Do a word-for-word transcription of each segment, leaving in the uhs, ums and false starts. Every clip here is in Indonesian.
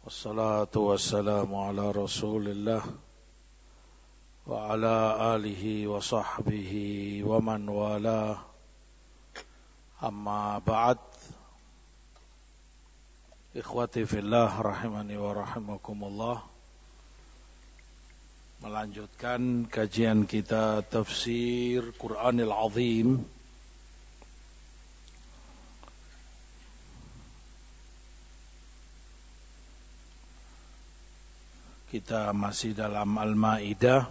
Wassalatu wassalamu ala Rasulillah wa ala alihi wa sahbihi wa man wala. Amma ba'd. Ikhwati fillah rahimani wa rahimakumullah. Melanjutkan kajian kita tafsir Qur'anil Azim. Kita masih dalam Al-Maidah.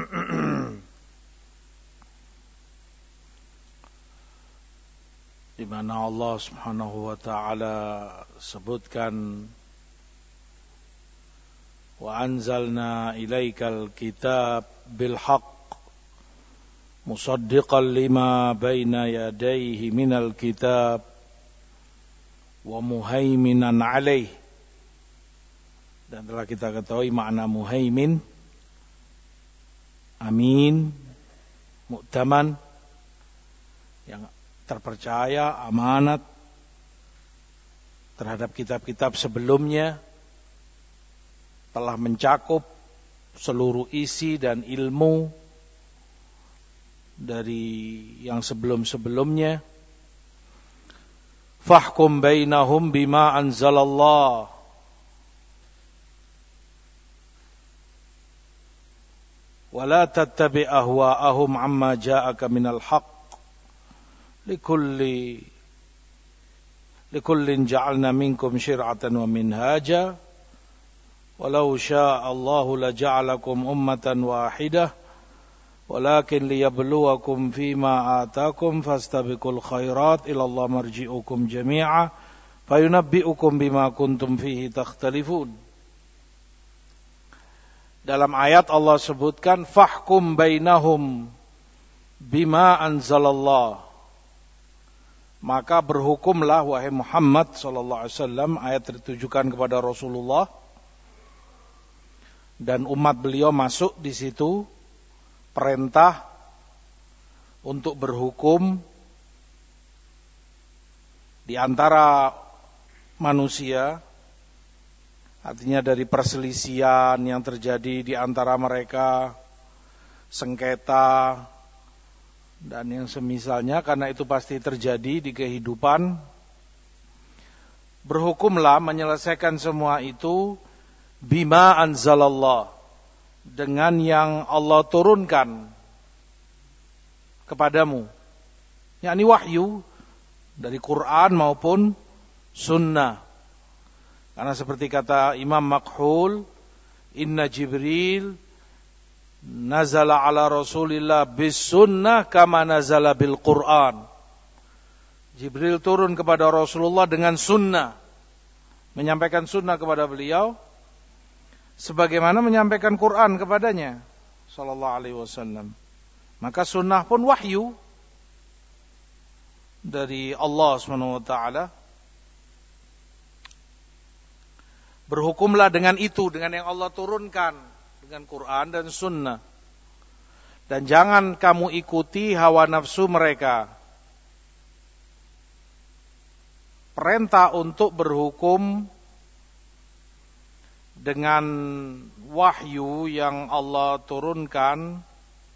Di mana Allah Subhanahu wa taala sebutkan wa anzalna ilaikal kitab bil haqq musaddiqan lima baina yadayhi minal kitab wa muhaiminan alaihi. Dan telah kita ketahui makna muhaimin, amin, mu'taman, yang terpercaya, amanat terhadap kitab-kitab sebelumnya, telah mencakup seluruh isi dan ilmu dari yang sebelum-sebelumnya. Fahkum bainahum bima anzalallah. ولا تتبع أهواءهم عما جاءك من الحق لكل لكل جعلنا منكم شرعة ومنهاجا ولو شاء الله لجعلكم أمة واحدة ولكن ليبلوكم فيما آتاكم فاستبقوا الخيرات إلى الله مرجعكم جميعا فينبئكم بما كنتم فيه تختلفون. Dalam ayat Allah sebutkan fahkum bainahum bima anzalallah. Maka berhukumlah wahai Muhammad sallallahu alaihi wasallam, ayat ditujukan kepada Rasulullah dan umat beliau masuk di situ, perintah untuk berhukum di antara manusia. Artinya dari perselisihan yang terjadi di antara mereka, sengketa, dan yang semisalnya, karena itu pasti terjadi di kehidupan. Berhukumlah menyelesaikan semua itu bima anzalallah, dengan yang Allah turunkan kepadamu, yakni wahyu dari Quran maupun sunnah. Karena seperti kata Imam Makhul, inna Jibril nazala ala Rasulillah bis sunnah kama nazala bil Quran. Jibril turun kepada Rasulullah dengan sunnah, menyampaikan sunnah kepada beliau sebagaimana menyampaikan Quran kepadanya sallallahu alaihi wasallam. Maka sunnah pun wahyu dari Allah Subhanahu wa taala. Berhukumlah dengan itu, dengan yang Allah turunkan, dengan Quran dan Sunnah. Dan jangan kamu ikuti hawa nafsu mereka. Perintah untuk berhukum dengan wahyu yang Allah turunkan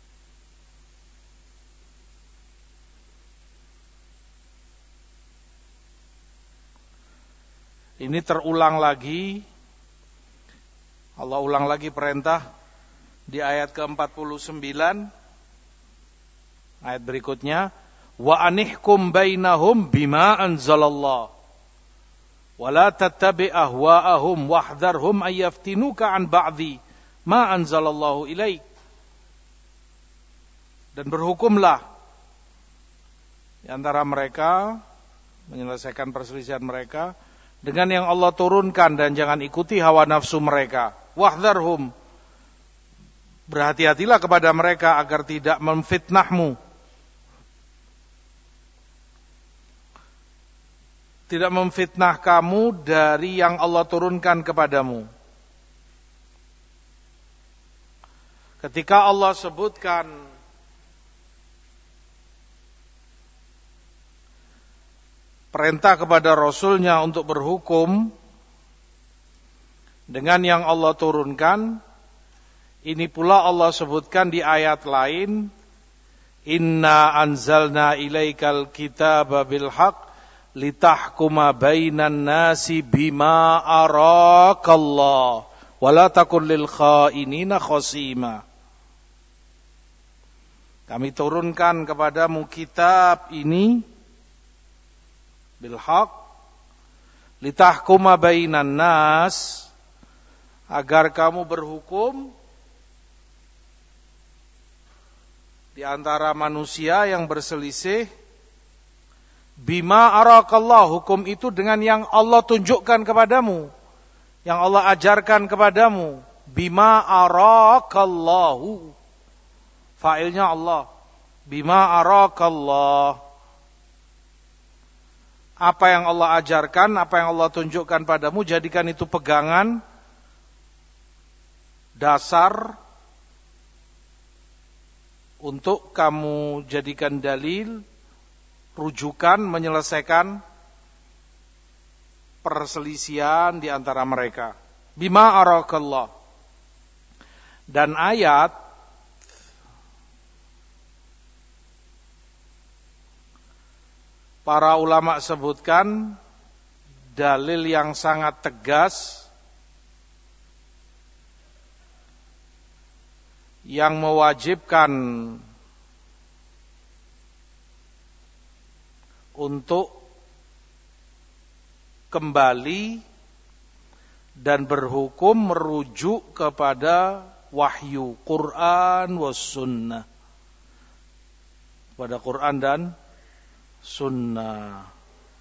ini terulang lagi. Allah ulang lagi perintah di ayat ke empat puluh sembilan. Ayat berikutnya, wa anihkum bainahum bima anzalallah wa la tattabi' ahwa'ahum wahdharhum ayyaftinuka an ba'di ma anzalallahu ilaik. Dan berhukumlah di antara mereka, menyelesaikan perselisihan mereka dengan yang Allah turunkan, dan jangan ikuti hawa nafsu mereka. Wahdharhum, berhati-hatilah kepada mereka agar tidak memfitnahmu, tidak memfitnah kamu dari yang Allah turunkan kepadamu. Ketika Allah sebutkan perintah kepada Rasulnya untuk berhukum, dengan yang Allah turunkan. Ini pula Allah sebutkan di ayat lain, inna anzalna ilaikal kitaba bil haqq litahkuma bainan nasi bima arakallah wala takun lil khainina khasima. Kami turunkan kepadamu kitab ini bil haqq litahkuma bainan nas, agar kamu berhukum di antara manusia yang berselisih. Bima arakallah, hukum itu dengan yang Allah tunjukkan kepadamu, yang Allah ajarkan kepadamu. Bima arakallahu, fa'ilnya Allah. Bima arakallah, apa yang Allah ajarkan, apa yang Allah tunjukkan padamu, jadikan itu pegangan, dasar untuk kamu jadikan dalil, rujukan menyelesaikan perselisihan di antara mereka. Bima arakallah. Dan ayat para ulama sebutkan dalil yang sangat tegas yang mewajibkan untuk kembali dan berhukum merujuk kepada wahyu Quran was sunnah, pada Quran dan sunnah.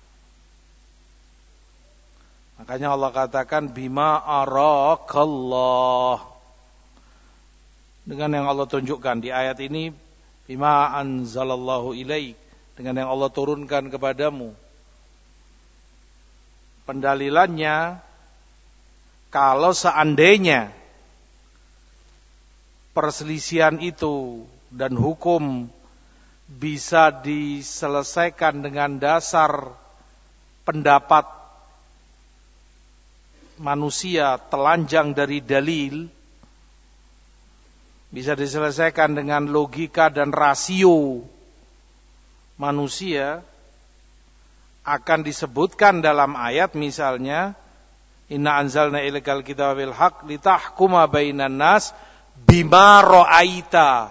Makanya Allah katakan bima arakallah, dengan yang Allah tunjukkan di ayat ini. Bima anzalallahu ilaik, dengan yang Allah turunkan kepadamu. Pendalilannya, kalau seandainya perselisihan itu dan hukum bisa diselesaikan dengan dasar pendapat manusia telanjang dari dalil, bisa diselesaikan dengan logika dan rasio manusia, akan disebutkan dalam ayat misalnya, inna anzalna ilaikal kitaba bil haqq litahkuma bainan nas bima ra'aita,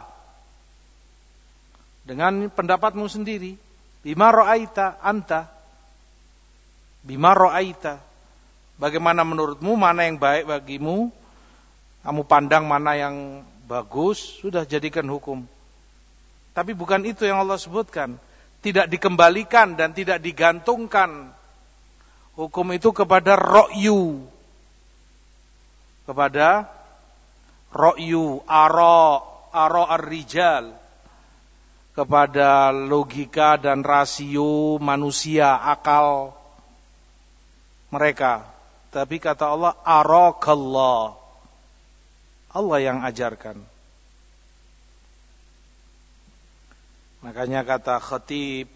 dengan pendapatmu sendiri. Bima ra'aita anta, bima ra'aita, bagaimana menurutmu, mana yang baik bagimu, kamu pandang mana yang bagus, sudah jadikan hukum. Tapi bukan itu yang Allah sebutkan. Tidak dikembalikan dan tidak digantungkan hukum itu kepada ro'yu, kepada ro'yu, aro, aro ar-rijal, kepada logika dan rasio manusia, akal mereka. Tapi kata Allah, arakallah, Allah yang ajarkan. Makanya kata Khatib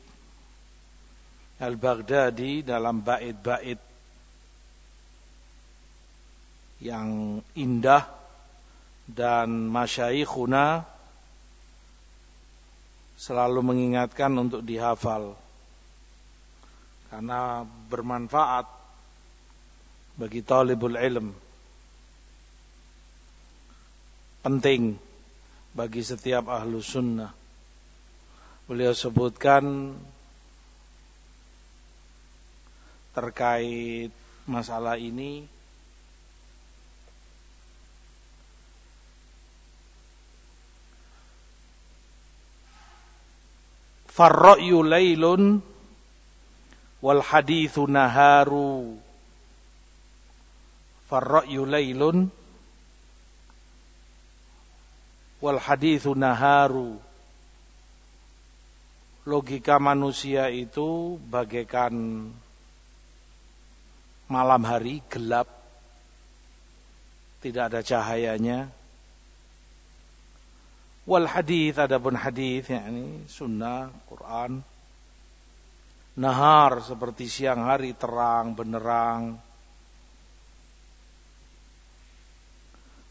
Al-Baghdadi dalam bait-bait yang indah, dan masyaikhuna selalu mengingatkan untuk dihafal karena bermanfaat bagi talibul ilm, penting bagi setiap ahlu sunnah. Beliau sebutkan terkait masalah ini, farra'yu laylun wal hadithu naharu. Farra'yu laylun wal hadithu naharu. Logika manusia itu bagaikan malam hari gelap, tidak ada cahayanya. Wal hadith, adapun hadith, yakni sunnah, Quran, nahar seperti siang hari, terang benderang.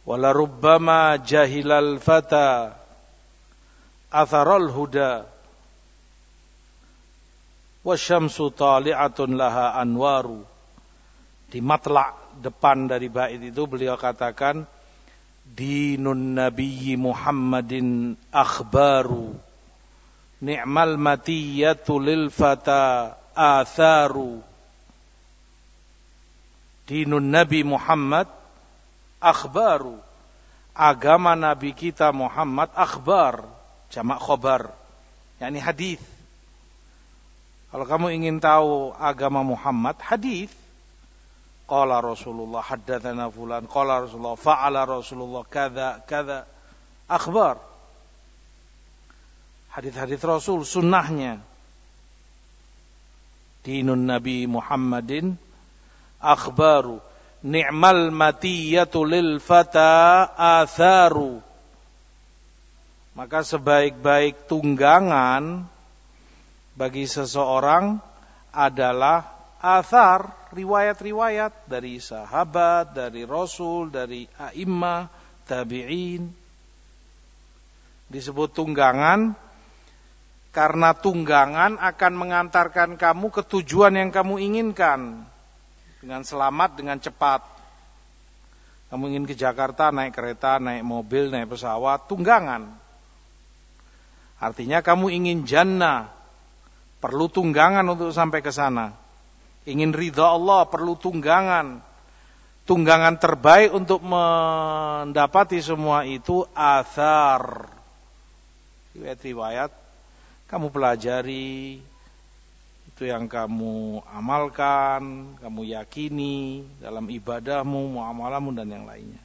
Wala rubbama jahilal fata atharul huda wasyamsu tali'atun laha anwaru. Di matlak depan dari bait itu beliau katakan dinun nabiyyi Muhammadin akhbaru ni'mal matiyatu lil fata atharu. Dinun Nabi Muhammad akhbaru, agama Nabi kita Muhammad akhbar, jamak khobar, yakni hadis. Kalau kamu ingin tahu agama Muhammad, hadis. Qala Rasulullah haddatsana fulan, qala Rasulullah fa'ala Rasulullah kadza kadza, akhbar. Hadis-hadis Rasul, sunnahnya. Dinun Nabi Muhammadin akhbaru ni'mal matiyatu lil fata atharu. Maka sebaik-baik tunggangan bagi seseorang adalah athar, riwayat-riwayat dari sahabat, dari Rasul, dari a'immah, tabi'in. Disebut tunggangan karena tunggangan akan mengantarkan kamu ke tujuan yang kamu inginkan dengan selamat, dengan cepat. Kamu ingin ke Jakarta, naik kereta, naik mobil, naik pesawat, tunggangan. Artinya kamu ingin jannah, perlu tunggangan untuk sampai ke sana. Ingin ridha Allah, perlu tunggangan. Tunggangan terbaik untuk mendapati semua itu athar, riwayat-riwayat. Kamu pelajari, itu yang kamu amalkan, kamu yakini dalam ibadahmu, muamalahmu dan yang lainnya.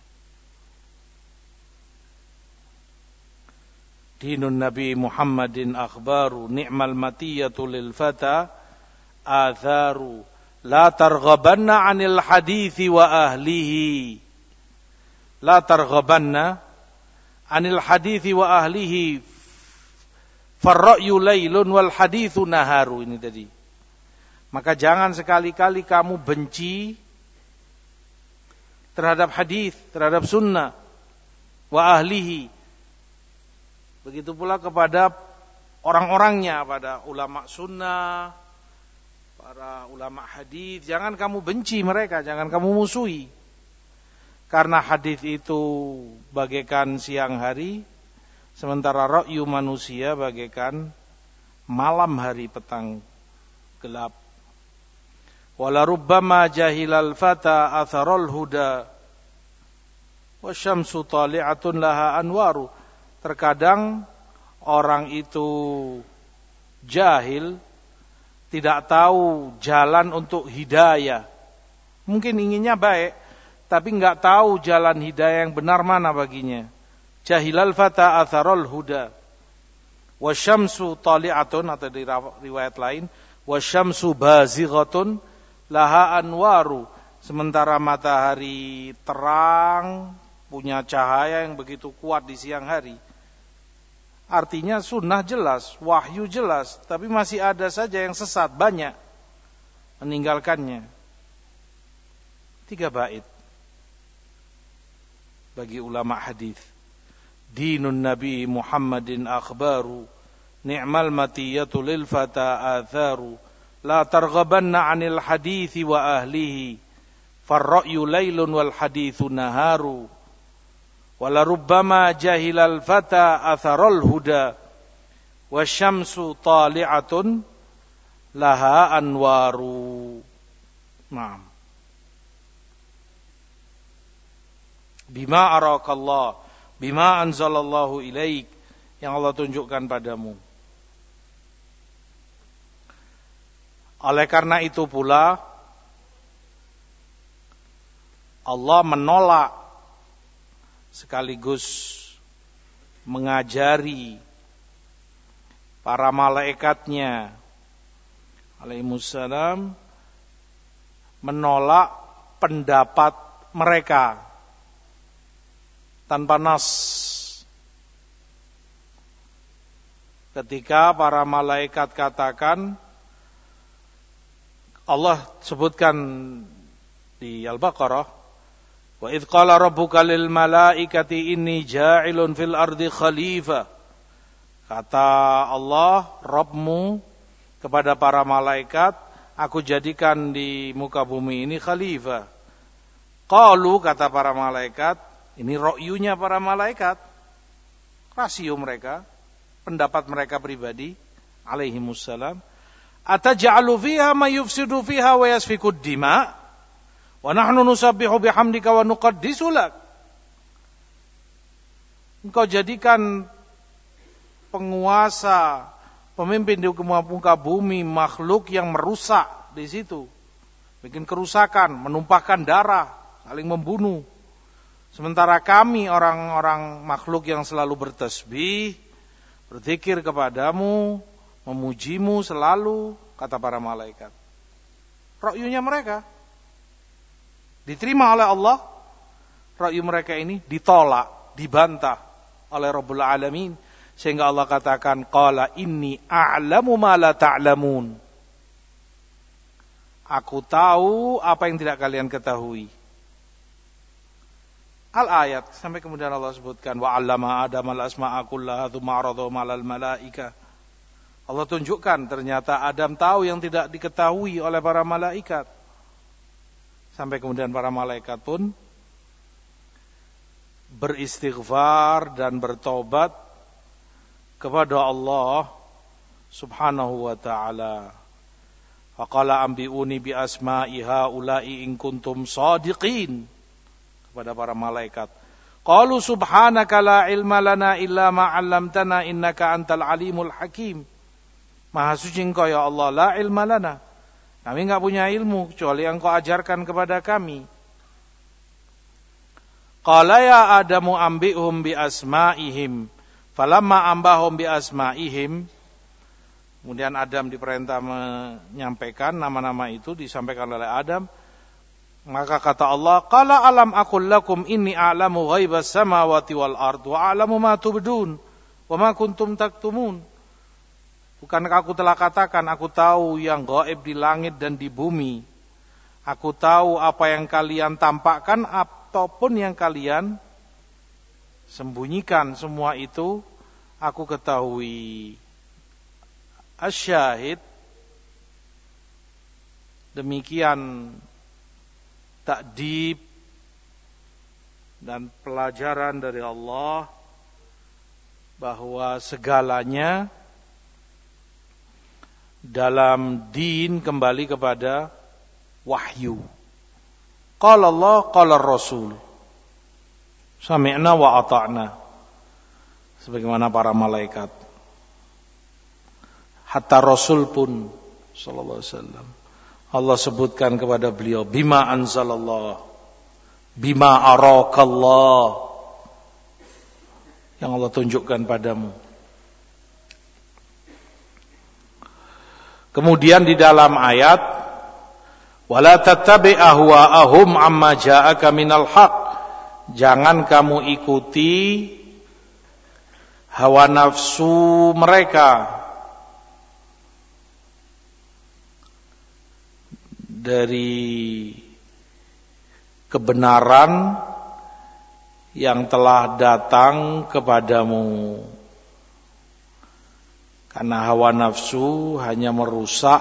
Dinun Nabi Muhammadin akhbaru ni'mal matiyatu lil fata atharu la targhabanna 'anil hadithi wa ahlihi. La targhabanna 'anil hadithi wa ahlihi farra'yu laylun wal hadithu naharu. Ini tadi. Maka jangan sekali-kali kamu benci terhadap hadis, terhadap sunnah, wa ahlihi. Begitu pula kepada orang-orangnya, pada ulama sunnah, para ulama hadis. Jangan kamu benci mereka, jangan kamu musuhi. Karena hadis itu bagaikan siang hari, sementara ra'yu manusia bagaikan malam hari, petang gelap. Wala rubbama jahilal fata atharul huda wasyamsu tali'atun laha anwaru. Terkadang orang itu jahil, tidak tahu jalan untuk hidayah. Mungkin inginnya baik, tapi enggak tahu jalan hidayah yang benar mana baginya. Jahilal fata atharul huda wasyamsu tali'atun, atau di riwayat lain wasyamsu bazighatun laha anwaru. Sementara matahari terang, punya cahaya yang begitu kuat di siang hari. Artinya sunnah jelas, wahyu jelas, tapi masih ada saja yang sesat, banyak meninggalkannya. Tiga bait bagi ulama hadis. Dinun Nabi Muhammadin akhbaru ni'mal matiyatu lil fata atharu la targhabanna 'anil hadithi wa ahlihi farra'yu laylun wal hadithu naharu. Wala rubbama jahilal fata atharul huda wasyamsu tali'atun laha anwaru. Naam. Bima arakallah, bima anzalallahu ilaik, yang Allah tunjukkan padamu. Oleh karena itu pula Allah menolak sekaligus mengajari para malaikatnya alaihissalam menolak pendapat mereka tanpa nas. Ketika para malaikat katakan, Allah sebutkan di Al-Baqarah, Wa idh qala rabbuka lil malaikati inni ja'ilun fil ardi khalifah. Kata Allah, Rabbmu kepada para malaikat, aku jadikan di muka bumi ini khalifah. Qalu, kata para malaikat, ini ro'yunya para malaikat, rasio mereka, pendapat mereka pribadi, alaihimussalam. Ataj'alu fiha ma yufsidu fiha wa yasfikud dima' wa nahnu nusabbihu bihamdika wa nuqaddisu lak. Engkau jadikan penguasa, pemimpin di muka bumi, makhluk yang merusak di situ, bikin kerusakan, menumpahkan darah, saling membunuh. Sementara kami orang-orang makhluk yang selalu bertasbih, berzikir kepadamu, memujimu selalu, kata para malaikat. Ra'yunya mereka diterima oleh Allah, ra'yu mereka ini ditolak, dibantah oleh Rabbul Alamin. Sehingga Allah katakan, qala inni a'lamu ma la ta'lamun. Aku tahu apa yang tidak kalian ketahui. Al-ayat, sampai kemudian Allah sebutkan, wa 'allama Adam al-asma'a kullaha tsumma 'aradahum 'alal malaika. Allah tunjukkan ternyata Adam tahu yang tidak diketahui oleh para malaikat. Sampai kemudian para malaikat pun beristighfar dan bertobat kepada Allah subhanahu wa ta'ala. Faqala ambi'uni bi asma'i haula'i in kuntum shadiqin. Kepada para malaikat. Qalu subhanaka la ilma lana illa ma 'allamtana innaka antal alimul hakim. Maha suci Engkau ya Allah, la ilma lana. Kami enggak punya ilmu kecuali yang Engkau ajarkan kepada kami. Qala ya Adamu ambi'hum bi asma'ihim. Falamma ambahum bi asma'ihim. Kemudian Adam diperintah menyampaikan nama-nama itu, disampaikan oleh Adam. Maka kata Allah, qala alam aqul lakum inni a'lamu ghaibas samawati wal ard wa a'lamu ma tubdun wa ma kuntum taktumun. Bukankah aku telah katakan, aku tahu yang gaib di langit dan di bumi. Aku tahu apa yang kalian tampakkan ataupun yang kalian sembunyikan, semua itu aku ketahui. Asyahid, demikian takdib dan pelajaran dari Allah bahwa segalanya dalam din kembali kepada wahyu. Qala Allah, qala Rasul. Sami'na wa ata'na. Sebagaimana para malaikat. Hatta Rasul pun sallallahu alaihi wasallam, Allah sebutkan kepada beliau, bima anzalallah, bima arakallah, yang Allah tunjukkan padamu. Kemudian di dalam ayat, wala tattabi' ahwa'ahum amma ja'aka minal haq. Jangan kamu ikuti hawa nafsu mereka dari kebenaran yang telah datang kepadamu. Karena hawa nafsu hanya merusak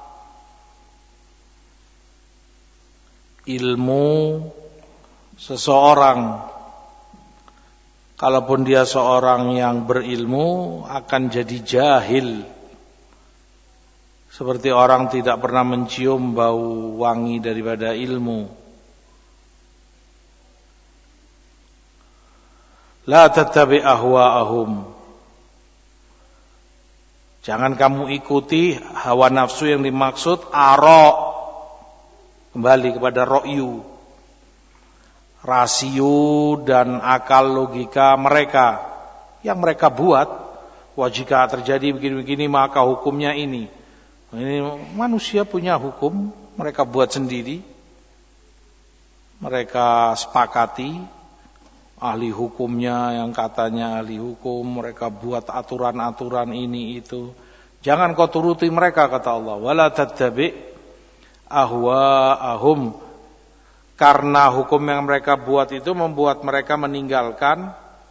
ilmu seseorang. Kalaupun dia seorang yang berilmu, akan jadi jahil. Seperti orang tidak pernah mencium bau wangi daripada ilmu. La tattabi' ahwa'ahum. Jangan kamu ikuti hawa nafsu yang dimaksud ara'. Kembali kepada ro'yu, rasio dan akal logika mereka yang mereka buat. Wah, jika terjadi begini-begini maka hukumnya ini. Ini manusia punya hukum, mereka buat sendiri. Mereka sepakati, ahli hukumnya yang katanya ahli hukum, mereka buat aturan-aturan ini itu. Jangan kau turuti mereka, kata Allah. Wala tattabi' ahwa'ahum. Karena hukum yang mereka buat itu membuat mereka meninggalkan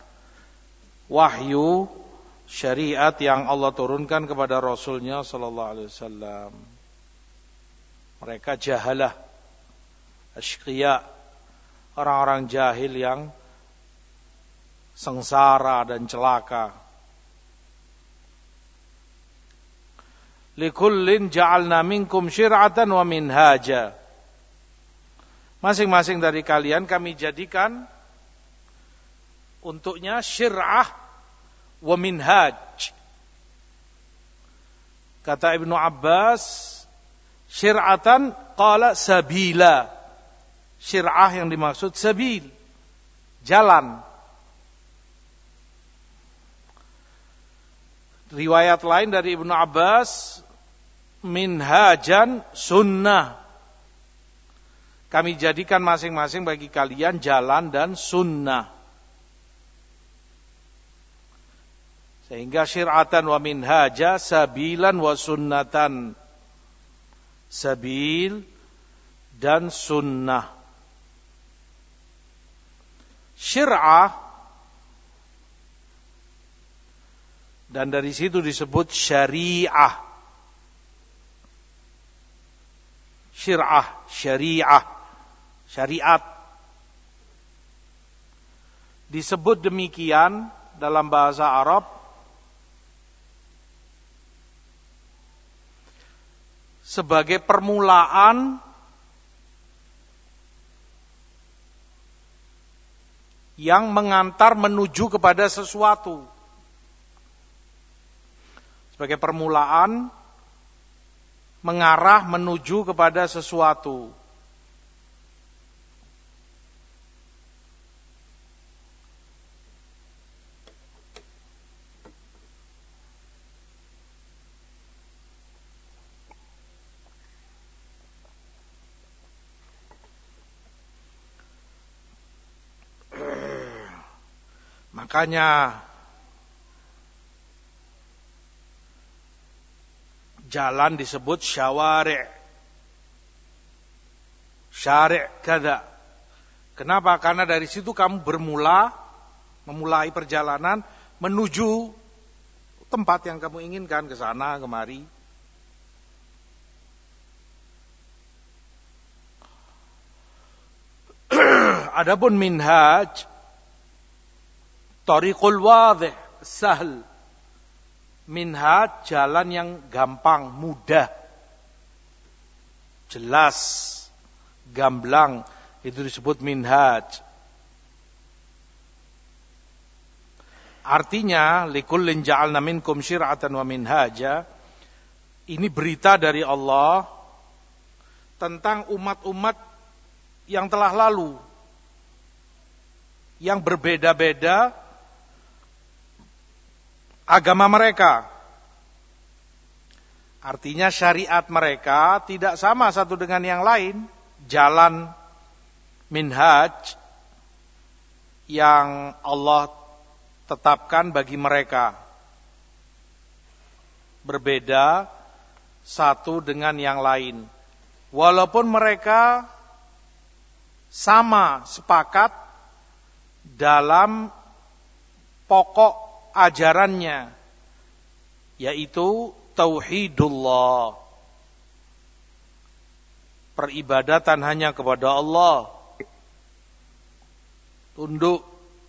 wahyu syariat yang Allah turunkan kepada Rasulnya sallallahu alaihi wasallam. Mereka jahalah, asyqiya, orang-orang jahil yang sengsara dan celaka. Likullin ja'alna minkum syir'atan wa minhaja. Masing-masing dari kalian kami jadikan untuknya syir'ah wa minhaj. Kata Ibnu Abbas, syir'atan qala sabila. Syir'ah yang dimaksud sabil, jalan. Riwayat lain dari Ibnu Abbas, minhajan sunnah. Kami jadikan masing-masing bagi kalian jalan dan sunnah. Sehingga syir'atan wa minhaja, sabilan wa sunnatan. Sabil dan sunnah. Syir'ah, dan dari situ disebut syariah. Syir'ah, syariah, syariat. Disebut demikian dalam bahasa Arab sebagai permulaan yang mengantar menuju kepada sesuatu. Sebagai permulaan mengarah menuju kepada sesuatu. Makanya jalan disebut syawari'. Syari' kada. Kenapa? Karena dari situ kamu bermula, memulai perjalanan menuju tempat yang kamu inginkan, ke sana, kemari. Adapun minhaj, tariqul wadih, sahl. Minhaj, jalan yang gampang, mudah, jelas, gamblang, itu disebut minhaj. Artinya, likullin ja'alna minkum syir'atan wa minhaja, ini berita dari Allah tentang umat-umat yang telah lalu, yang berbeda-beda agama mereka. Artinya syariat mereka tidak sama satu dengan yang lain. Jalan minhaj yang Allah tetapkan bagi mereka berbeda satu dengan yang lain. Walaupun mereka sama sepakat dalam pokok ajarannya, yaitu tauhidullah, peribadatan hanya kepada Allah, tunduk,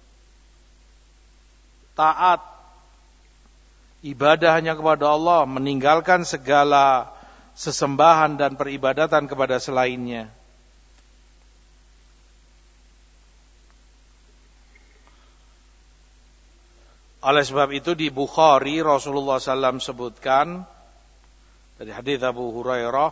taat, ibadah hanya kepada Allah, meninggalkan segala sesembahan dan peribadatan kepada selainnya. Oleh sebab itu di Bukhari Rasulullah sallallahu alaihi wasallam sebutkan dari hadis Abu Hurairah,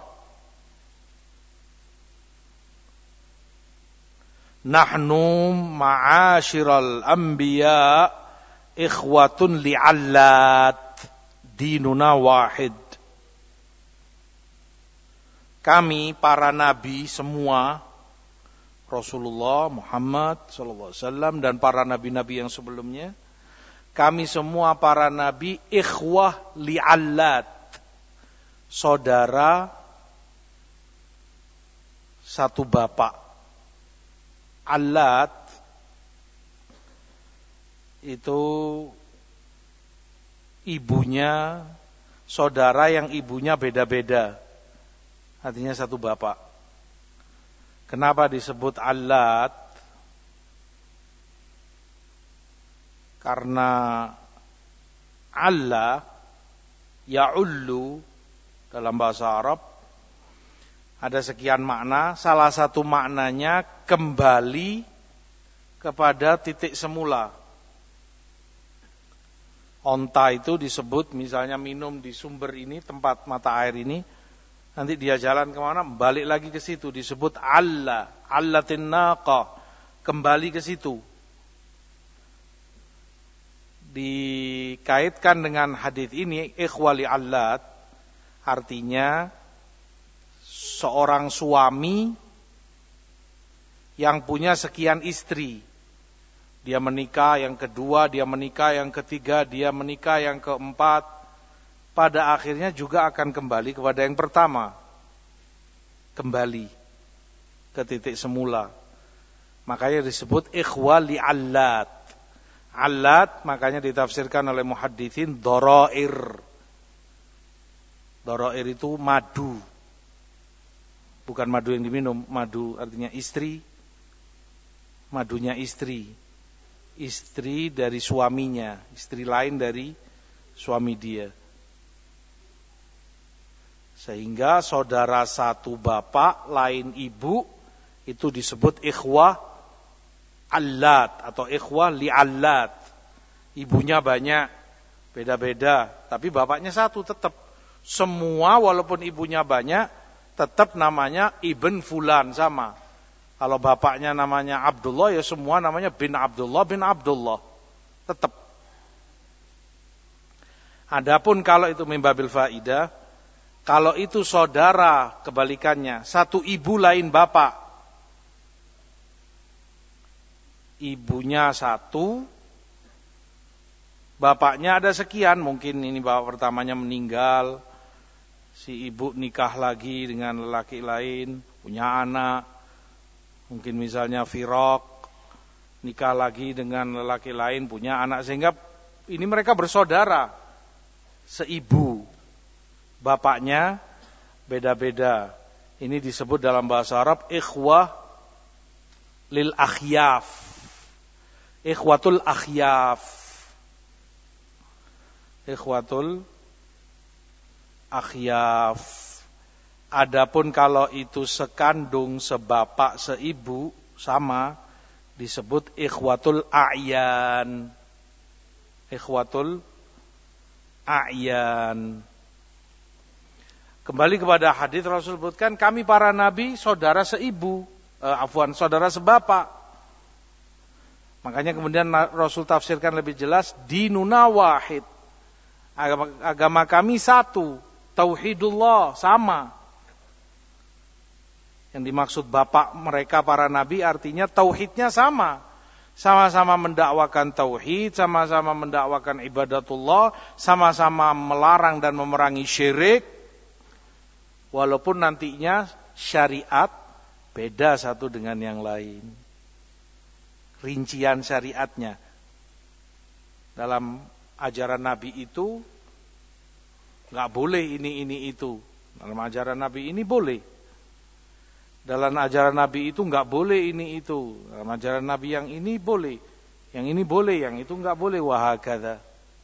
nahnu ma'asyiral anbiya ikhwatun li'allat dinuna wahid. Kami para nabi semua, Rasulullah Muhammad sallallahu alaihi wasallam dan para nabi-nabi yang sebelumnya, kami semua para nabi ikhwah li'allat, saudara satu bapak. Allat itu ibunya saudara yang ibunya beda-beda, artinya satu bapak. Kenapa disebut Allat? Karena Allah ya'ullu dalam bahasa Arab ada sekian makna, salah satu maknanya kembali kepada titik semula. Onta itu disebut misalnya minum di sumber ini, tempat mata air ini, nanti dia jalan kemana, balik lagi ke situ, disebut Allah, allatin naqa, kembali ke situ. Dikaitkan dengan hadis ini, ikhwali allat, artinya seorang suami yang punya sekian istri. Dia menikah yang kedua, dia menikah yang ketiga, dia menikah yang keempat. Pada akhirnya juga akan kembali kepada yang pertama. Kembali ke titik semula. Makanya disebut ikhwali allat. Allat makanya ditafsirkan oleh muhadditsin dharair. Dharair itu madu. Bukan madu yang diminum, madu artinya istri. Madunya istri. Istri dari suaminya, istri lain dari suami dia. Sehingga saudara satu bapak, lain ibu, itu disebut ikhwah allat atau ikhwah li'allat. Ibunya banyak, beda-beda, tapi bapaknya satu tetap. Semua walaupun ibunya banyak, tetap namanya ibn fulan sama. Kalau bapaknya namanya Abdullah, ya semua namanya bin Abdullah, bin Abdullah. Tetap. Adapun kalau itu mimbabil faidah, kalau itu saudara kebalikannya, satu ibu lain bapak. Ibunya satu, bapaknya ada sekian, mungkin ini bapak pertamanya meninggal, si ibu nikah lagi dengan lelaki lain, punya anak. Mungkin misalnya firaq, nikah lagi dengan lelaki lain, punya anak. Sehingga ini mereka bersaudara, seibu. Bapaknya beda-beda. Ini disebut dalam bahasa Arab, ikhwah lil akhyaf. Ikhwatul akhyaf. Ikhwatul akhyaf. Adapun kalau itu sekandung, sebapak, seibu, sama, disebut ikhwatul a'yan. Ikhwatul a'yan. Kembali kepada hadis Rasul sebutkan, kami para nabi saudara seibu, eh, afwan, saudara sebapak. Makanya kemudian Rasul tafsirkan lebih jelas, dinuna wahid. Agama, agama kami satu, tauhidullah, sama. Yang dimaksud bapak mereka para nabi artinya tauhidnya sama. Sama-sama mendakwakan tauhid, sama-sama mendakwakan ibadatullah, sama-sama melarang dan memerangi syirik. Walaupun nantinya syariat beda satu dengan yang lain. Rincian syariatnya. Dalam ajaran nabi itu nggak boleh ini, ini, itu. Dalam ajaran nabi ini boleh. Dalam ajaran Nabi itu enggak boleh ini itu. Dalam ajaran Nabi yang ini boleh. Yang ini boleh, yang itu enggak boleh. Wahakadha.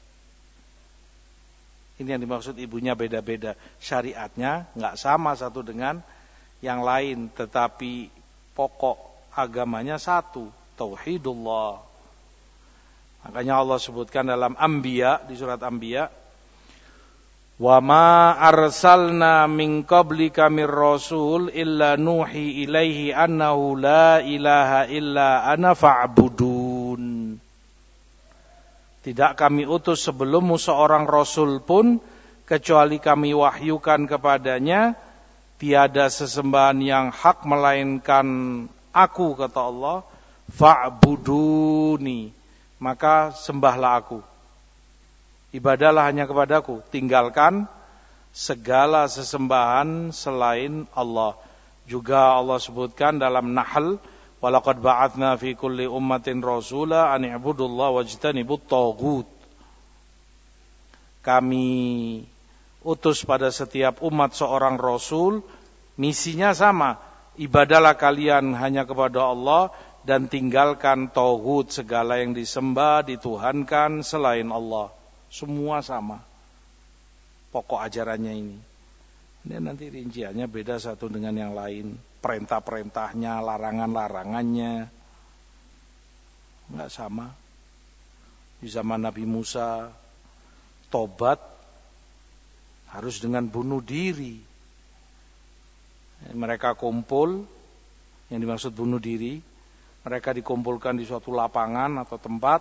Ini yang dimaksud ibunya beda-beda. Syariatnya enggak sama satu dengan yang lain. Tetapi pokok agamanya satu. Tauhidullah. Makanya Allah sebutkan dalam Anbiya, di surat Anbiya. Wa ma arsalna min qablika mir rasul illa nuhi ilaihi annahu la ilaha illa ana fa'budun. Tidak kami utus sebelummu seorang rasul pun kecuali kami wahyukan kepadanya tiada sesembahan yang hak melainkan aku, kata Allah, fa'buduni, maka sembahlah aku. Ibadahlah hanya kepadaku, tinggalkan segala sesembahan selain Allah. Juga Allah sebutkan dalam Nahl, Walaqad ba'atsna fi kulli ummatin rasula an i'budullaha wajtanibut taghut. Kami utus pada setiap umat seorang rasul, misinya sama, ibadahlah kalian hanya kepada Allah dan tinggalkan taghut, segala yang disembah, dituhankan selain Allah. Semua sama pokok ajarannya ini. Ini nanti rinciannya beda satu dengan yang lain, perintah-perintahnya, larangan-larangannya enggak sama. Di zaman Nabi Musa, tobat harus dengan bunuh diri. Mereka kumpul, yang dimaksud bunuh diri, mereka dikumpulkan di suatu lapangan atau tempat,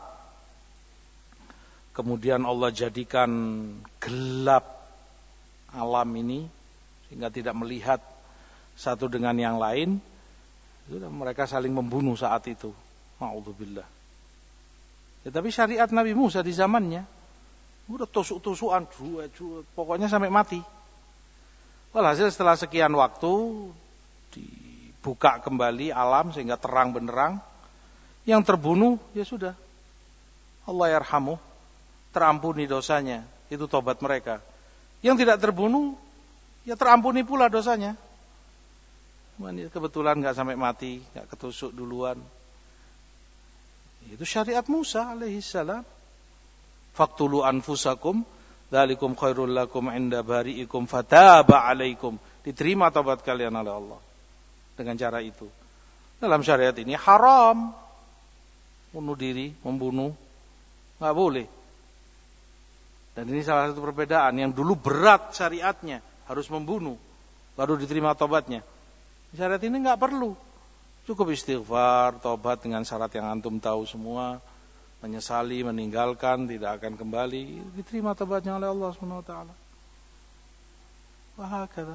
kemudian Allah jadikan gelap alam ini sehingga tidak melihat satu dengan yang lain. Mereka saling membunuh saat itu. Ma'udzubillah. Ya, tapi syariat Nabi Musa di zamannya udah tusuk-tusukan, pokoknya sampai mati. Walhasil setelah sekian waktu dibuka kembali alam sehingga terang benderang. Yang terbunuh ya sudah, Allah yarhamuh, terampuni dosanya, itu tobat mereka. Yang tidak terbunuh ya terampuni pula dosanya. Kebetulan nggak sampai mati, nggak ketusuk duluan. Itu syariat Musa alaihissalam. Faqtulu anfusakum dzalikum khairul lakum 'inda bari'ikum fataba 'alaikum. Diterima taubat kalian oleh Allah dengan cara itu. Dalam syariat ini haram bunuh diri, membunuh, enggak boleh. Dan ini salah satu perbedaan, yang dulu berat syariatnya, harus membunuh baru diterima taubatnya. Syariat ini enggak perlu. Cukup istighfar, taubat dengan syarat yang antum tahu semua. Menyesali, meninggalkan, tidak akan kembali, diterima taubatnya oleh Allah subhanahu wa taala. Wahakala.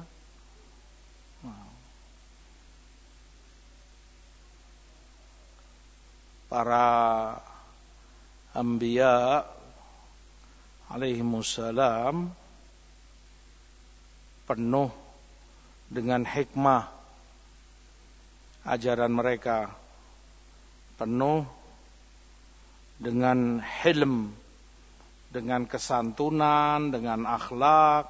Para anbiya alaihimussalam penuh dengan hikmah ajaran mereka, penuh dengan hilm, dengan kesantunan, dengan akhlak.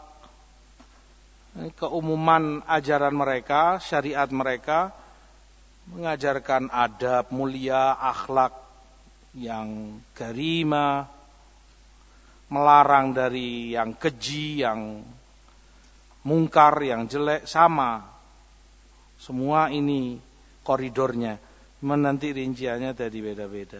Keumuman ajaran mereka, syariat mereka mengajarkan adab mulia, akhlak yang karimah, melarang dari yang keji, yang mungkar, yang jelek, sama. Semua ini koridornya. Nanti rinciannya tadi beda-beda.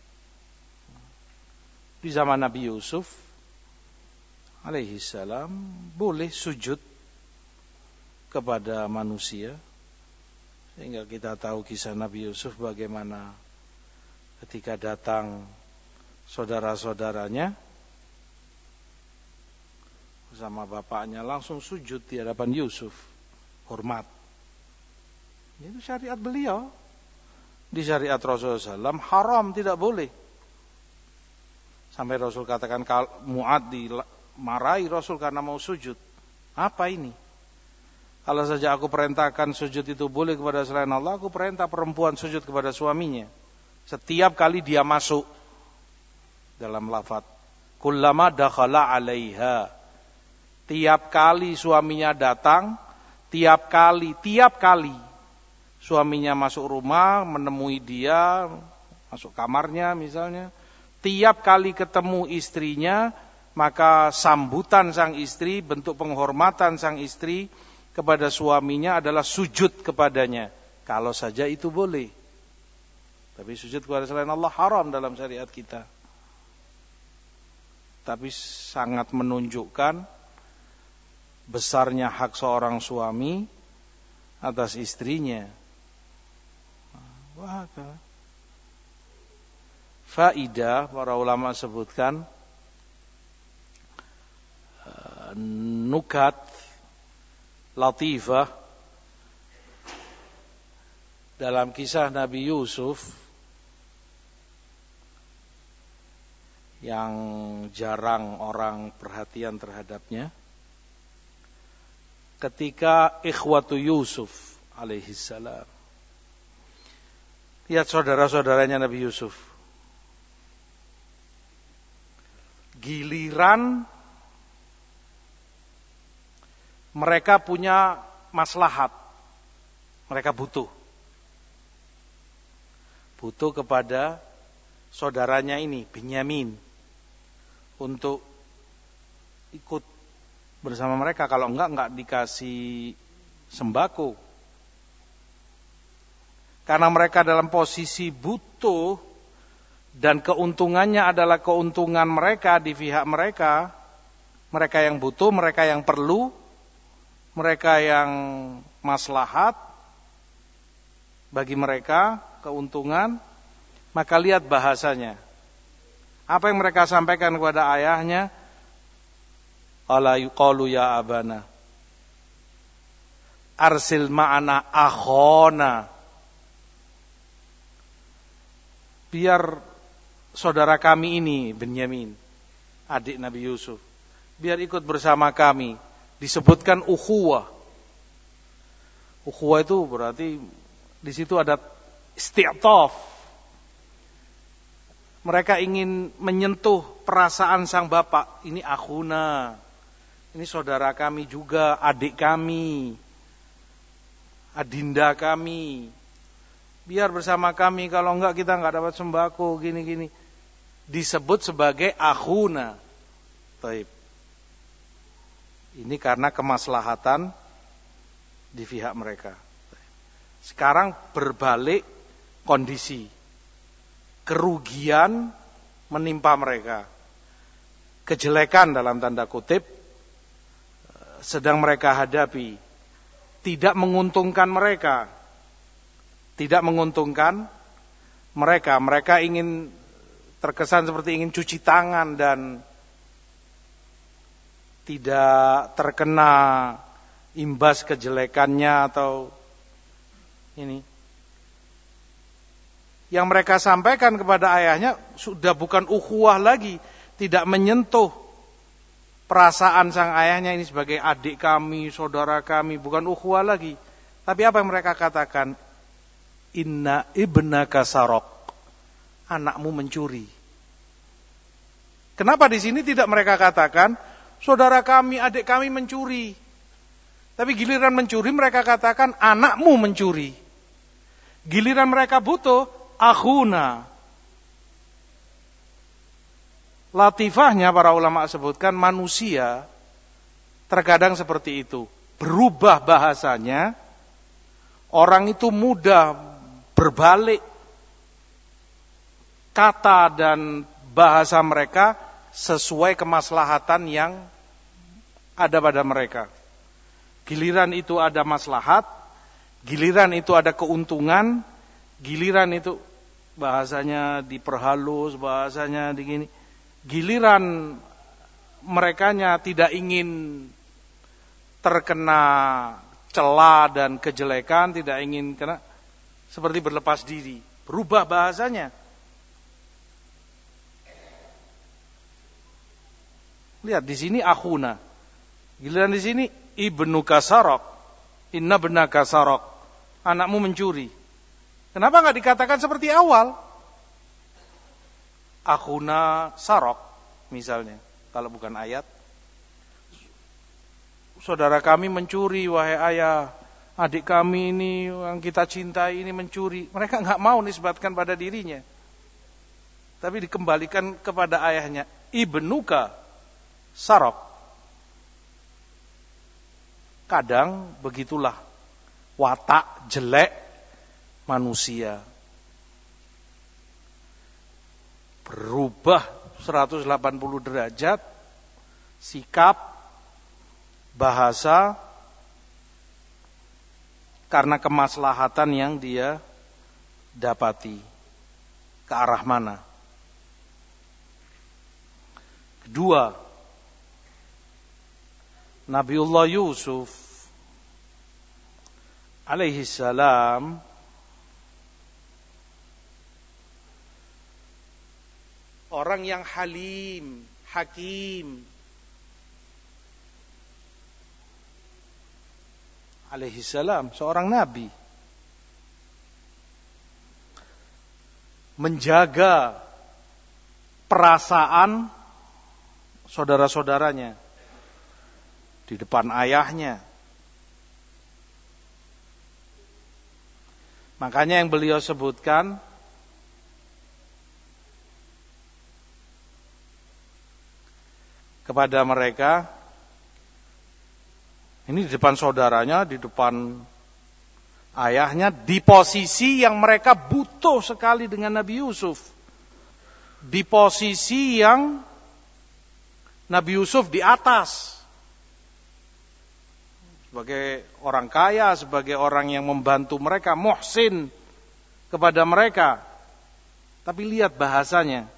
Di zaman Nabi Yusuf alaihissalam boleh sujud kepada manusia, sehingga kita tahu kisah Nabi Yusuf bagaimana ketika datang saudara-saudaranya bersama bapaknya langsung sujud di hadapan Yusuf, hormat. Itu syariat beliau. Di syariat Rasulullah shallallahu alaihi wasallam haram, tidak boleh. Sampai Rasul katakan, Mu'ad dimarahi Rasul karena mau sujud. Apa ini? Kalau saja aku perintahkan sujud itu boleh kepada selain Allah, aku perintah perempuan sujud kepada suaminya. Setiap kali dia masuk dalam lafaz, kullama dakhala 'alaiha. Tiap kali suaminya datang, tiap kali, tiap kali suaminya masuk rumah, menemui dia, masuk kamarnya misalnya, tiap kali ketemu istrinya, maka sambutan sang istri, bentuk penghormatan sang istri kepada suaminya adalah sujud kepadanya. Kalau saja itu boleh. Tapi sujud kepada selain Allah haram dalam syariat kita. Tapi sangat menunjukkan besarnya hak seorang suami atas istrinya. Wah, faidah para ulama sebutkan nukat latifah dalam kisah Nabi Yusuf yang jarang orang perhatian terhadapnya. Ketika ikhwatu Yusuf alaihissalam Lihat saudara-saudaranya Nabi Yusuf. Giliran mereka punya maslahat, mereka butuh. Butuh kepada saudaranya ini, Binyamin, untuk ikut bersama mereka. Kalau enggak, enggak dikasih sembako. Karena mereka dalam posisi butuh dan keuntungannya adalah keuntungan mereka di pihak mereka. Mereka yang butuh, mereka yang perlu, mereka yang maslahat bagi mereka, keuntungan. Maka lihat bahasanya. Apa yang mereka sampaikan kepada ayahnya? Qala yuqalu ya abana arsil ma'ana akhona. Biar saudara kami ini, Binyamin, adik Nabi Yusuf, biar ikut bersama kami. Disebutkan ukhuwah. Ukhuwah itu berarti di situ ada isti'taf. Mereka ingin menyentuh perasaan sang bapak. Ini akhuna, ini saudara kami juga, adik kami, adinda kami. Biar bersama kami, kalau enggak kita enggak dapat sembako, gini-gini. Disebut sebagai akhuna. Taib. Ini karena kemaslahatan di pihak mereka. Sekarang berbalik kondisi. Kerugian menimpa mereka. Kejelekan dalam tanda kutip sedang mereka hadapi. Tidak menguntungkan mereka. Tidak menguntungkan mereka. Mereka ingin terkesan seperti ingin cuci tangan dan tidak terkena imbas kejelekannya atau ini. Yang mereka sampaikan kepada ayahnya sudah bukan ukhuwah lagi. Tidak menyentuh perasaan sang ayahnya ini sebagai adik kami, saudara kami. Bukan ukhuwah lagi. Tapi apa yang mereka katakan? Inna ibnaka sarok, anakmu mencuri. Kenapa di sini tidak mereka katakan saudara kami, adik kami mencuri? Tapi giliran mencuri mereka katakan anakmu mencuri. Giliran mereka butuh akhuna. Latifahnya para ulama sebutkan manusia terkadang seperti itu. Berubah bahasanya, orang itu mudah berbalik kata dan bahasa mereka sesuai kemaslahatan yang ada pada mereka. Giliran itu ada maslahat, giliran itu ada keuntungan, giliran itu bahasanya diperhalus, bahasanya begini. Giliran merekanya tidak ingin terkena cela dan kejelekan, tidak ingin kena, seperti berlepas diri, berubah bahasanya. Lihat di sini akhuna, giliran di sini ibnu kasarok, inna bena kasarok, anakmu mencuri. Kenapa nggak dikatakan seperti awal? Akhuna sarok, misalnya, kalau bukan ayat. Saudara kami mencuri, wahai ayah. Adik kami ini yang kita cintai ini mencuri. Mereka nggak mau nisbatkan pada dirinya, tapi dikembalikan kepada ayahnya. Ibnuka sarok. Kadang begitulah watak jelek manusia. Berubah seratus delapan puluh derajat sikap, bahasa, karena kemaslahatan yang dia dapati. Ke arah mana? Kedua, Nabiullah Yusuf alaihi salam orang yang halim, hakim. Alaihi salam, seorang nabi. menjaga perasaan saudara-saudaranya di depan ayahnya. Makanya yang beliau sebutkan, kepada mereka, ini di depan saudaranya, di depan ayahnya, di posisi yang mereka butuh sekali dengan Nabi Yusuf. Di posisi yang Nabi Yusuf di atas. Sebagai orang kaya, sebagai orang yang membantu mereka, muhsin kepada mereka. Tapi lihat bahasanya.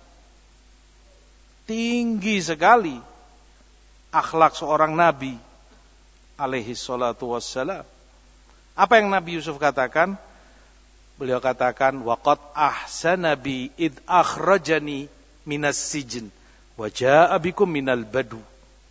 Tinggi sekali akhlak seorang Nabi alaihi salatu wassalam. Apa yang Nabi Yusuf katakan? Beliau katakan, waqad ahsana bi id akhrajani minas sijn wa jaa bikum minal badu.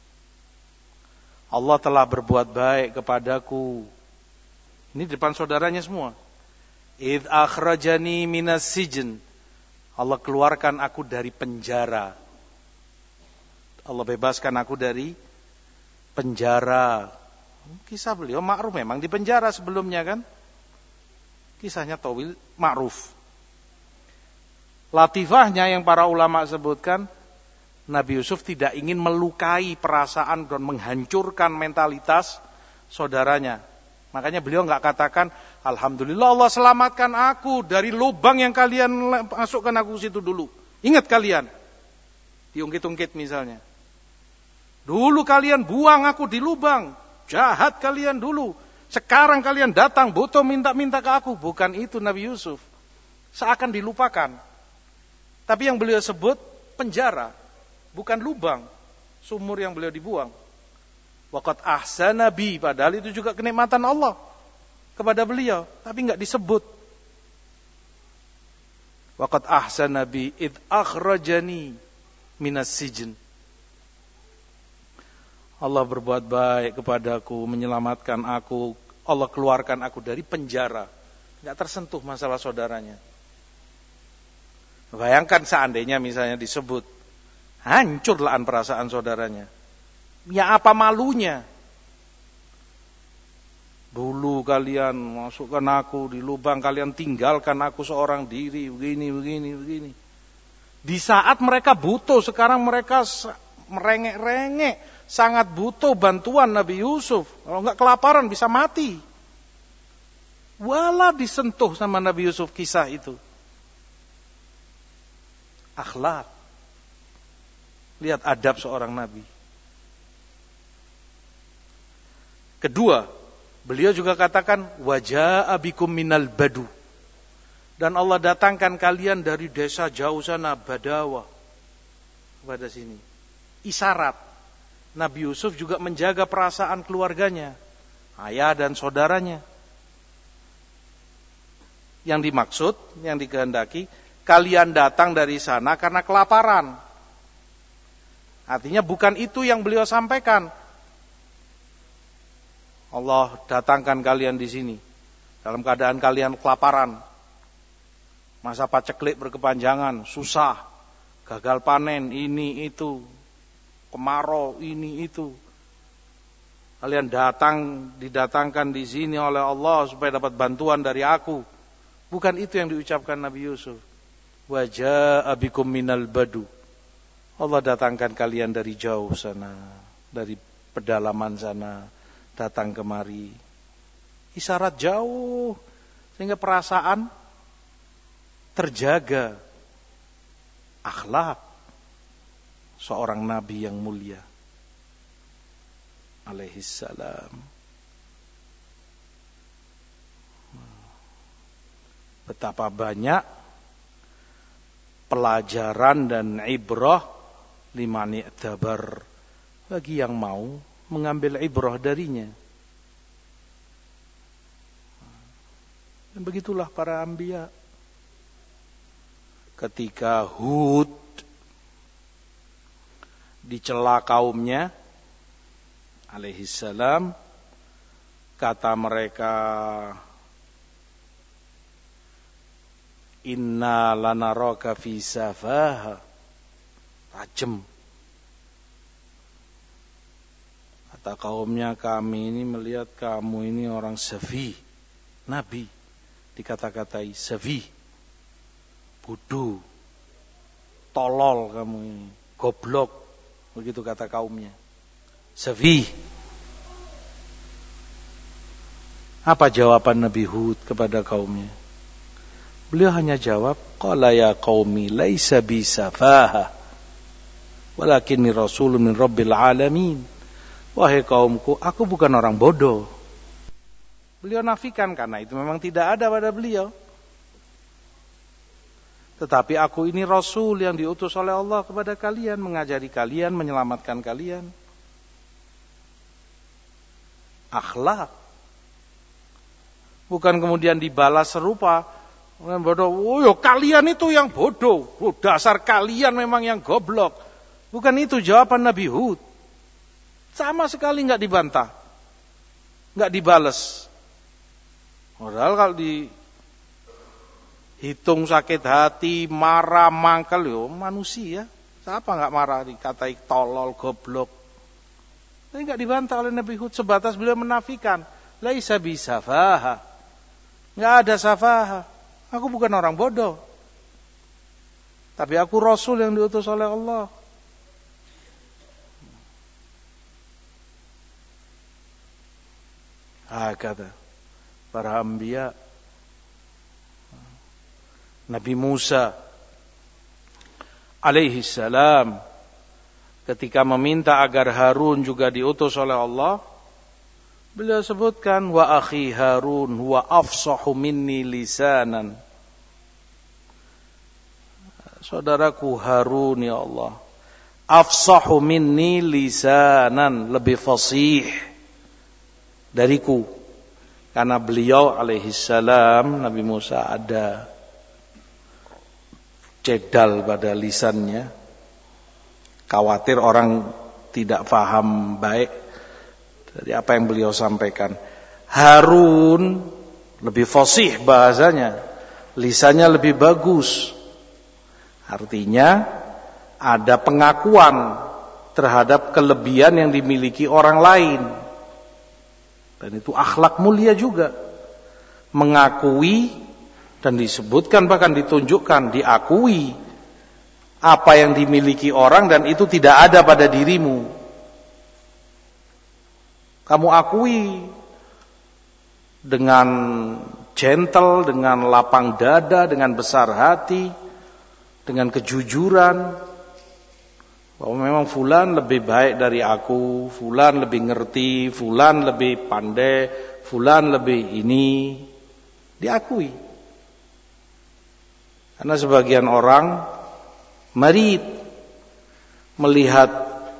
Allah telah berbuat baik kepadaku. Ini depan saudaranya semua. Id akhrajani minas sijn. Allah keluarkan aku dari penjara. Allah bebaskan aku dari penjara. Kisah beliau ma'ruf, memang di penjara sebelumnya kan. Kisahnya tawil, ma'ruf. Latifahnya yang para ulama sebutkan, Nabi Yusuf tidak ingin melukai perasaan dan menghancurkan mentalitas saudaranya. Makanya beliau enggak katakan, alhamdulillah Allah selamatkan aku dari lubang yang kalian masukkan aku situ dulu. Ingat kalian, diungkit-ungkit misalnya. Dulu kalian buang aku di lubang, jahat kalian dulu. Sekarang kalian datang butuh minta-minta ke aku. Bukan itu Nabi Yusuf. Seakan dilupakan. Tapi yang beliau sebut penjara, bukan lubang, sumur yang beliau dibuang. Waqad ahsana bi, padahal itu juga kenikmatan Allah kepada beliau, tapi enggak disebut. Waqad ahsana bi id akhrajani minas sijn. Allah berbuat baik kepadaku, menyelamatkan aku. Allah keluarkan aku dari penjara. Enggak tersentuh masalah saudaranya. Bayangkan seandainya misalnya disebut, hancurlah perasaan saudaranya. Ya apa malunya? Dulu kalian masukkan aku di lubang, kalian tinggalkan aku seorang diri, begini, begini, begini. Di saat mereka butuh, sekarang mereka merengek-rengek. Sangat butuh bantuan Nabi Yusuf. Kalau enggak kelaparan bisa mati. Walah disentuh sama Nabi Yusuf kisah itu. Akhlak. Lihat adab seorang Nabi. Kedua, beliau juga katakan, wajaa bikum minal badu. Dan Allah datangkan kalian dari desa jauh sana, Badawa. Pada sini. Isyarat. Nabi Yusuf juga menjaga perasaan keluarganya, ayah dan saudaranya. Yang dimaksud, yang dikehendaki, kalian datang dari sana karena kelaparan. Artinya bukan itu yang beliau sampaikan. Allah datangkan kalian di sini dalam keadaan kalian kelaparan. Masa paceklik berkepanjangan, susah, gagal panen, ini itu. Kemarau ini itu. Kalian datang, didatangkan di sini oleh Allah supaya dapat bantuan dari aku. Bukan itu yang diucapkan Nabi Yusuf. Wajaa bikum minal badu. Allah datangkan kalian dari jauh sana, dari pedalaman sana, datang kemari. Isyarat jauh sehingga perasaan terjaga. Akhlak seorang nabi yang mulia alaihi salam. Betapa banyak pelajaran dan ibrah liman i'tabar, bagi yang mau mengambil ibrah darinya. Dan begitulah para anbiya. Ketika Hud dicela kaumnya alaihi salam, kata mereka, inna lanaraka fi safaha. Tajem. Kata kaumnya, kami ini melihat kamu ini orang safi. Nabi dikata-katai safi, bodoh, tolol kamu ini, goblok, begitu kata kaumnya. Safi. Apa jawaban Nabi Hud kepada kaumnya? Beliau hanya jawab, qala ya qaumi laisa bi safaha walakinni rasulun min rabbil alamin. Wahai kaumku, aku bukan orang bodoh. Beliau nafikan karena itu memang tidak ada pada beliau. Tetapi aku ini Rasul yang diutus oleh Allah kepada kalian, mengajari kalian, menyelamatkan kalian. Akhlak. Bukan kemudian dibalas serupa. Bodoh. Oh, yo, kalian itu yang bodoh. Oh, dasar kalian memang yang goblok. Bukan itu jawaban Nabi Hud. Sama sekali nggak dibantah. Nggak dibales. Padahal kalau dihitung sakit hati, marah, mangkel, yo manusia. Siapa nggak marah dikatai tolol, goblok. Tapi nggak dibantah oleh Nabi Hud, sebatas beliau menafikan. Laisa bi safaha. Nggak ada safaha. Aku bukan orang bodoh. Tapi aku Rasul yang diutus oleh Allah. Ah, kata para anbiya. Nabi Musa alaihi salam ketika meminta agar Harun juga diutus oleh Allah, beliau sebutkan wa akhi Harun huwa afsahu minni lisanan. Saudaraku Harun ya Allah, afsahu minni lisanan, lebih fasih dariku. Karena beliau alaihi salam, Nabi Musa ada cedal pada lisannya, khawatir orang tidak paham baik dari apa yang beliau sampaikan. Harun lebih fasih bahasanya, lisannya lebih bagus. Artinya ada pengakuan terhadap kelebihan yang dimiliki orang lain. Dan itu akhlak mulia juga. Mengakui dan disebutkan, bahkan ditunjukkan, diakui apa yang dimiliki orang dan itu tidak ada pada dirimu. Kamu akui dengan gentle, dengan lapang dada, dengan besar hati, dengan kejujuran, bahwa memang fulan lebih baik dari aku, fulan lebih ngerti, fulan lebih pandai, fulan lebih ini, diakui. Karena sebagian orang marid melihat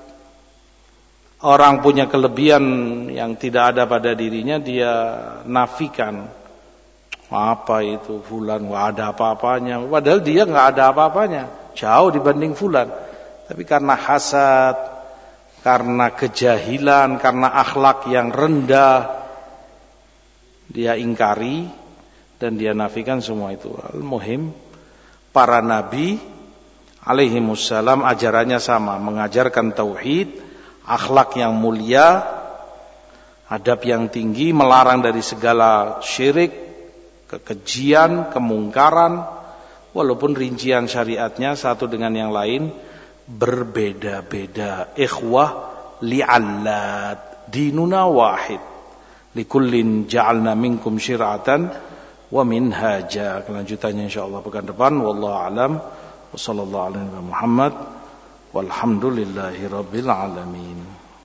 orang punya kelebihan yang tidak ada pada dirinya, dia nafikan. Apa itu fulan, nggak ada apa-apanya. Padahal dia nggak ada apa-apanya, jauh dibanding fulan. Tapi karena hasad, karena kejahilan, karena akhlak yang rendah, dia ingkari dan dia nafikan semua itu. Al-muhim, para nabi alaihimussalam ajarannya sama, mengajarkan tauhid, akhlak yang mulia, adab yang tinggi, melarang dari segala syirik, kekejian, kemungkaran, walaupun rincian syariatnya satu dengan yang lain berbeda-beda. Ikhwah li'allat dinuna wahid likullin ja'alna minkum syir'atan wa minhaja. Kelanjutannya insyaallah pekan depan. Wallahu a'lam. Wassallallahu ala Muhammad walhamdulillahi rabbil alamin.